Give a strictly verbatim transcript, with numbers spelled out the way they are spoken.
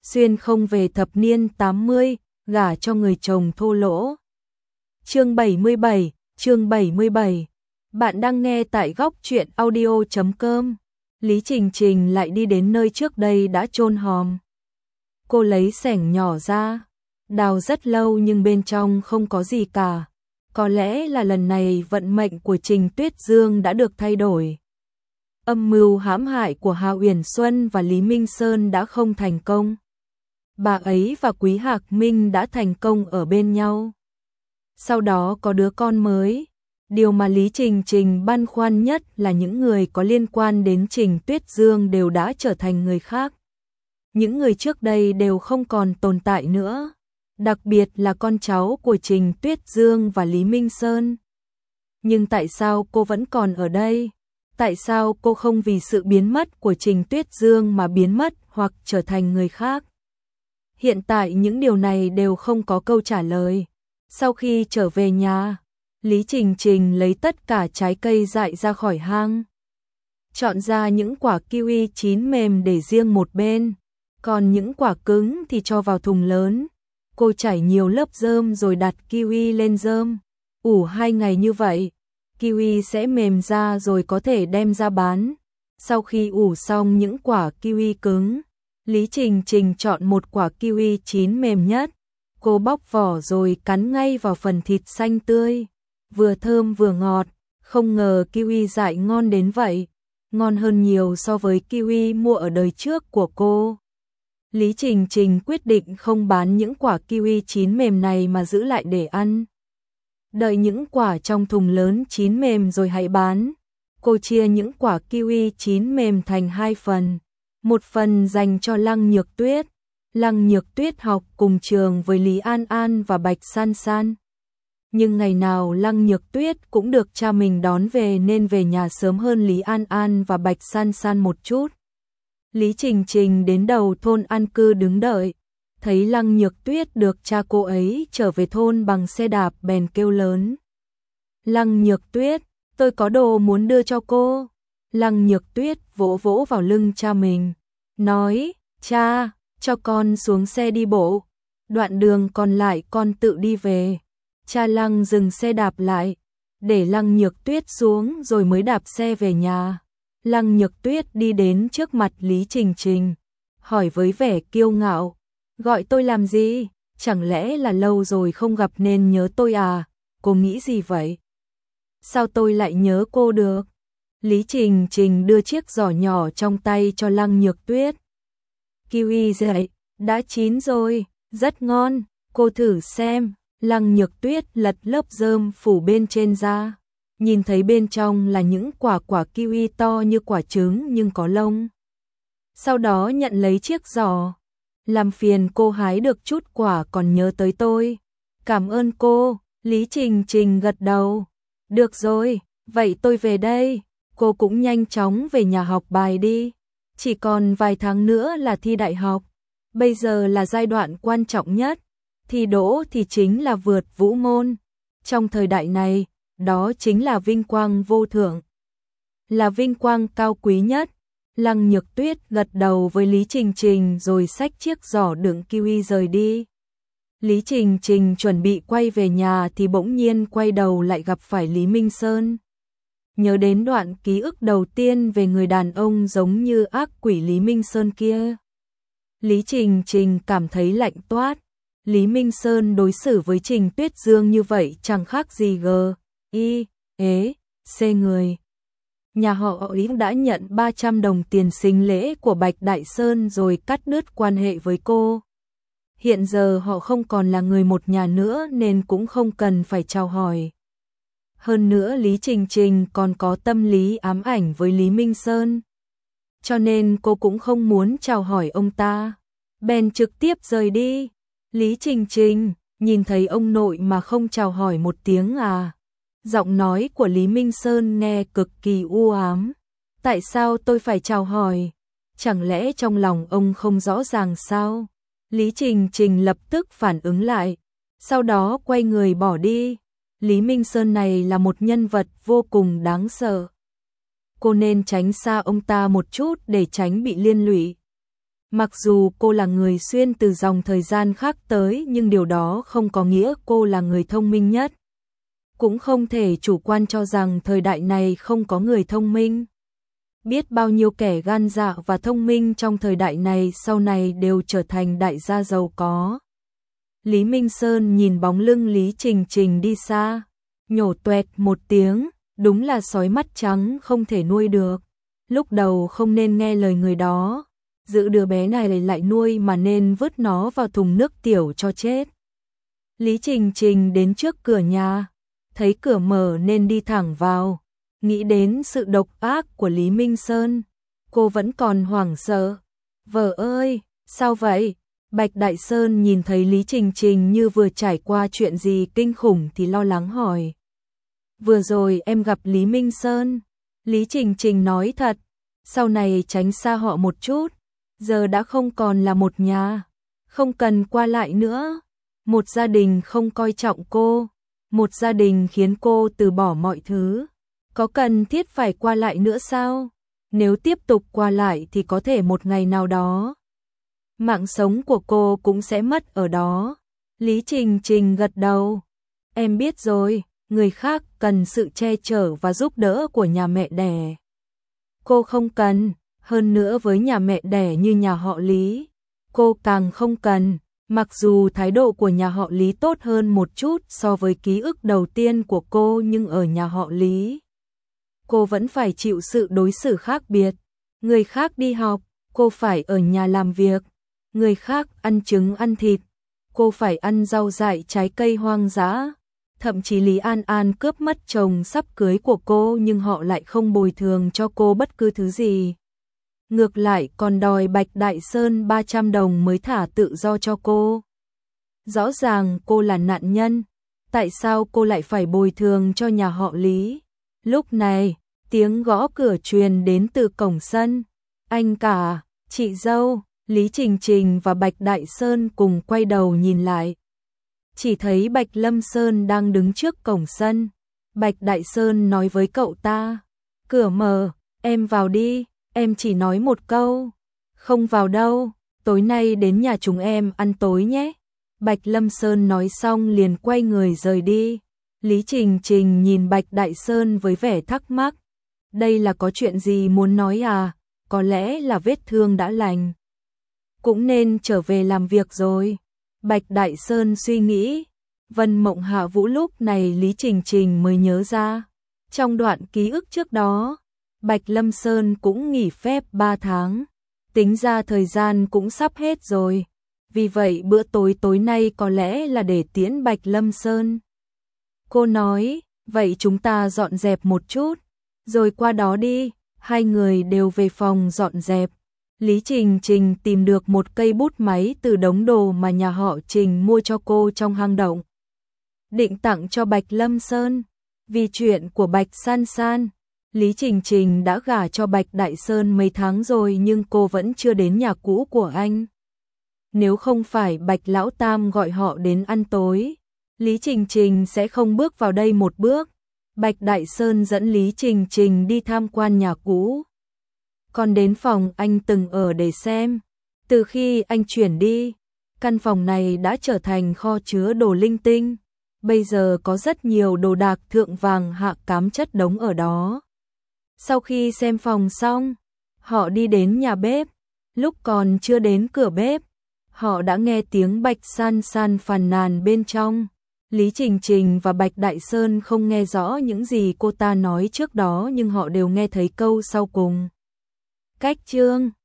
xuyên không về thập niên tám mươi, gả cho người chồng thô lỗ. Chương bảy mươi bảy, chương bảy mươi bảy. Bạn đang nghe tại góc truyện audio chấm com. Lý Trình Trình lại đi đến nơi trước đây đã chôn hòm. Cô lấy xẻng nhỏ ra, đào rất lâu nhưng bên trong không có gì cả. Có lẽ là lần này vận mệnh của Trình Tuyết Dương đã được thay đổi. Âm mưu hãm hại của Hà Uyển Xuân và Lý Minh Sơn đã không thành công. Bà ấy và Quý Hạc Minh đã thành công ở bên nhau. Sau đó có đứa con mới. Điều mà Lý Trình Trình băn khoăn nhất là những người có liên quan đến Trình Tuyết Dương đều đã trở thành người khác. Những người trước đây đều không còn tồn tại nữa. Đặc biệt là con cháu của Trình Tuyết Dương và Lý Minh Sơn. Nhưng tại sao cô vẫn còn ở đây? Tại sao cô không vì sự biến mất của Trình Tuyết Dương mà biến mất hoặc trở thành người khác? Hiện tại những điều này đều không có câu trả lời. Sau khi trở về nhà, Lý Trình Trình lấy tất cả trái cây dại ra khỏi hang. Chọn ra những quả kiwi chín mềm để riêng một bên, còn những quả cứng thì cho vào thùng lớn. Cô chảy nhiều lớp rơm rồi đặt kiwi lên rơm. Ủ hai ngày như vậy, kiwi sẽ mềm ra rồi có thể đem ra bán. Sau khi ủ xong những quả kiwi cứng, Lý Trình Trình chọn một quả kiwi chín mềm nhất. Cô bóc vỏ rồi cắn ngay vào phần thịt xanh tươi. Vừa thơm vừa ngọt, không ngờ kiwi dại ngon đến vậy. Ngon hơn nhiều so với kiwi mua ở đời trước của cô. Lý Trình Trình quyết định không bán những quả kiwi chín mềm này mà giữ lại để ăn. Đợi những quả trong thùng lớn chín mềm rồi hãy bán. Cô chia những quả kiwi chín mềm thành hai phần. Một phần dành cho Lăng Nhược Tuyết. Lăng Nhược Tuyết học cùng trường với Lý An An và Bạch San San. Nhưng ngày nào Lăng Nhược Tuyết cũng được cha mình đón về nên về nhà sớm hơn Lý An An và Bạch San San một chút. Lý Trình Trình đến đầu thôn an cư đứng đợi. Thấy Lăng Nhược Tuyết được cha cô ấy trở về thôn bằng xe đạp bèn kêu lớn. Lăng Nhược Tuyết, tôi có đồ muốn đưa cho cô. Lăng Nhược Tuyết vỗ vỗ vào lưng cha mình. Nói, cha, cho con xuống xe đi bộ. Đoạn đường còn lại con tự đi về. Cha Lăng dừng xe đạp lại. Để Lăng Nhược Tuyết xuống rồi mới đạp xe về nhà. Lăng Nhược Tuyết đi đến trước mặt Lý Trình Trình. Hỏi với vẻ kiêu ngạo. Gọi tôi làm gì? Chẳng lẽ là lâu rồi không gặp nên nhớ tôi à? Cô nghĩ gì vậy? Sao tôi lại nhớ cô được? Lý Trình Trình đưa chiếc giỏ nhỏ trong tay cho Lăng Nhược Tuyết. Kiwi dại, đã chín rồi, rất ngon, cô thử xem. Lăng Nhược Tuyết lật lớp rơm phủ bên trên ra. Nhìn thấy bên trong là những quả quả kiwi to như quả trứng nhưng có lông. Sau đó nhận lấy chiếc giỏ. Làm phiền cô hái được chút quả còn nhớ tới tôi. Cảm ơn cô. Lý Trình Trình gật đầu. Được rồi, vậy tôi về đây. Cô cũng nhanh chóng về nhà học bài đi. Chỉ còn vài tháng nữa là thi đại học. Bây giờ là giai đoạn quan trọng nhất. Thi đỗ thì chính là vượt vũ môn. Trong thời đại này, đó chính là vinh quang vô thượng. Là vinh quang cao quý nhất. Lăng Nhược Tuyết gật đầu với Lý Trình Trình rồi xách chiếc giỏ đựng kiwi rời đi. Lý Trình Trình chuẩn bị quay về nhà thì bỗng nhiên quay đầu lại gặp phải Lý Minh Sơn. Nhớ đến đoạn ký ức đầu tiên về người đàn ông giống như ác quỷ Lý Minh Sơn kia. Lý Trình Trình cảm thấy lạnh toát. Lý Minh Sơn đối xử với Trình Tuyết Dương như vậy chẳng khác gì gờ, y, ế, xê người. Nhà họ Lý đã nhận ba trăm đồng tiền sinh lễ của Bạch Đại Sơn rồi cắt đứt quan hệ với cô. Hiện giờ họ không còn là người một nhà nữa nên cũng không cần phải chào hỏi. Hơn nữa Lý Trình Trình còn có tâm lý ám ảnh với Lý Minh Sơn. Cho nên cô cũng không muốn chào hỏi ông ta. Bèn trực tiếp rời đi. Lý Trình Trình, nhìn thấy ông nội mà không chào hỏi một tiếng à? Giọng nói của Lý Minh Sơn nghe cực kỳ u ám. Tại sao tôi phải chào hỏi? Chẳng lẽ trong lòng ông không rõ ràng sao? Lý Trình Trình lập tức phản ứng lại. Sau đó quay người bỏ đi. Lý Minh Sơn này là một nhân vật vô cùng đáng sợ. Cô nên tránh xa ông ta một chút để tránh bị liên lụy. Mặc dù cô là người xuyên từ dòng thời gian khác tới nhưng điều đó không có nghĩa cô là người thông minh nhất. Cũng không thể chủ quan cho rằng thời đại này không có người thông minh. Biết bao nhiêu kẻ gan dạ và thông minh trong thời đại này sau này đều trở thành đại gia giàu có. Lý Minh Sơn nhìn bóng lưng Lý Trình Trình đi xa, nhổ toẹt một tiếng, đúng là sói mắt trắng không thể nuôi được. Lúc đầu không nên nghe lời người đó, giữ đứa bé này lại nuôi mà nên vứt nó vào thùng nước tiểu cho chết. Lý Trình Trình đến trước cửa nhà, thấy cửa mở nên đi thẳng vào, nghĩ đến sự độc ác của Lý Minh Sơn. Cô vẫn còn hoảng sợ. Vợ ơi, sao vậy? Bạch Đại Sơn nhìn thấy Lý Trình Trình như vừa trải qua chuyện gì kinh khủng thì lo lắng hỏi. Vừa rồi em gặp Lý Minh Sơn. Lý Trình Trình nói thật, sau này tránh xa họ một chút, giờ đã không còn là một nhà, không cần qua lại nữa. Một gia đình không coi trọng cô, một gia đình khiến cô từ bỏ mọi thứ. Có cần thiết phải qua lại nữa sao? Nếu tiếp tục qua lại thì có thể một ngày nào đó mạng sống của cô cũng sẽ mất ở đó. Lý Trình Trình gật đầu. Em biết rồi, người khác cần sự che chở và giúp đỡ của nhà mẹ đẻ. Cô không cần, hơn nữa với nhà mẹ đẻ như nhà họ Lý, cô càng không cần. Mặc dù thái độ của nhà họ Lý tốt hơn một chút so với ký ức đầu tiên của cô nhưng ở nhà họ Lý, cô vẫn phải chịu sự đối xử khác biệt. Người khác đi học, cô phải ở nhà làm việc. Người khác ăn trứng ăn thịt, cô phải ăn rau dại trái cây hoang dã. Thậm chí Lý An An cướp mất chồng sắp cưới của cô nhưng họ lại không bồi thường cho cô bất cứ thứ gì. Ngược lại còn đòi Bạch Đại Sơn ba trăm đồng mới thả tự do cho cô. Rõ ràng cô là nạn nhân, tại sao cô lại phải bồi thường cho nhà họ Lý? Lúc này, tiếng gõ cửa truyền đến từ cổng sân. Anh cả, chị dâu. Lý Trình Trình và Bạch Đại Sơn cùng quay đầu nhìn lại. Chỉ thấy Bạch Lâm Sơn đang đứng trước cổng sân. Bạch Đại Sơn nói với cậu ta, cửa mở, em vào đi, em chỉ nói một câu. Không vào đâu, tối nay đến nhà chúng em ăn tối nhé. Bạch Lâm Sơn nói xong liền quay người rời đi. Lý Trình Trình nhìn Bạch Đại Sơn với vẻ thắc mắc. Đây là có chuyện gì muốn nói à? Có lẽ là vết thương đã lành, cũng nên trở về làm việc rồi. Bạch Đại Sơn suy nghĩ. Vân Mộng Hạ Vũ lúc này Lý Trình Trình mới nhớ ra. Trong đoạn ký ức trước đó, Bạch Lâm Sơn cũng nghỉ phép ba tháng. Tính ra thời gian cũng sắp hết rồi. Vì vậy bữa tối tối nay có lẽ là để tiễn Bạch Lâm Sơn. Cô nói, vậy chúng ta dọn dẹp một chút, rồi qua đó đi. Hai người đều về phòng dọn dẹp. Lý Trình Trình tìm được một cây bút máy từ đống đồ mà nhà họ Trình mua cho cô trong hang động. Định tặng cho Bạch Lâm Sơn. Vì chuyện của Bạch San San, Lý Trình Trình đã gả cho Bạch Đại Sơn mấy tháng rồi nhưng cô vẫn chưa đến nhà cũ của anh. Nếu không phải Bạch Lão Tam gọi họ đến ăn tối, Lý Trình Trình sẽ không bước vào đây một bước. Bạch Đại Sơn dẫn Lý Trình Trình đi tham quan nhà cũ, còn đến phòng anh từng ở để xem. Từ khi anh chuyển đi, căn phòng này đã trở thành kho chứa đồ linh tinh. Bây giờ có rất nhiều đồ đạc thượng vàng hạ cám chất đống ở đó. Sau khi xem phòng xong, họ đi đến nhà bếp. Lúc còn chưa đến cửa bếp, họ đã nghe tiếng Bạch San San phàn nàn bên trong. Lý Trình Trình và Bạch Đại Sơn không nghe rõ những gì cô ta nói trước đó nhưng họ đều nghe thấy câu sau cùng. Cách chương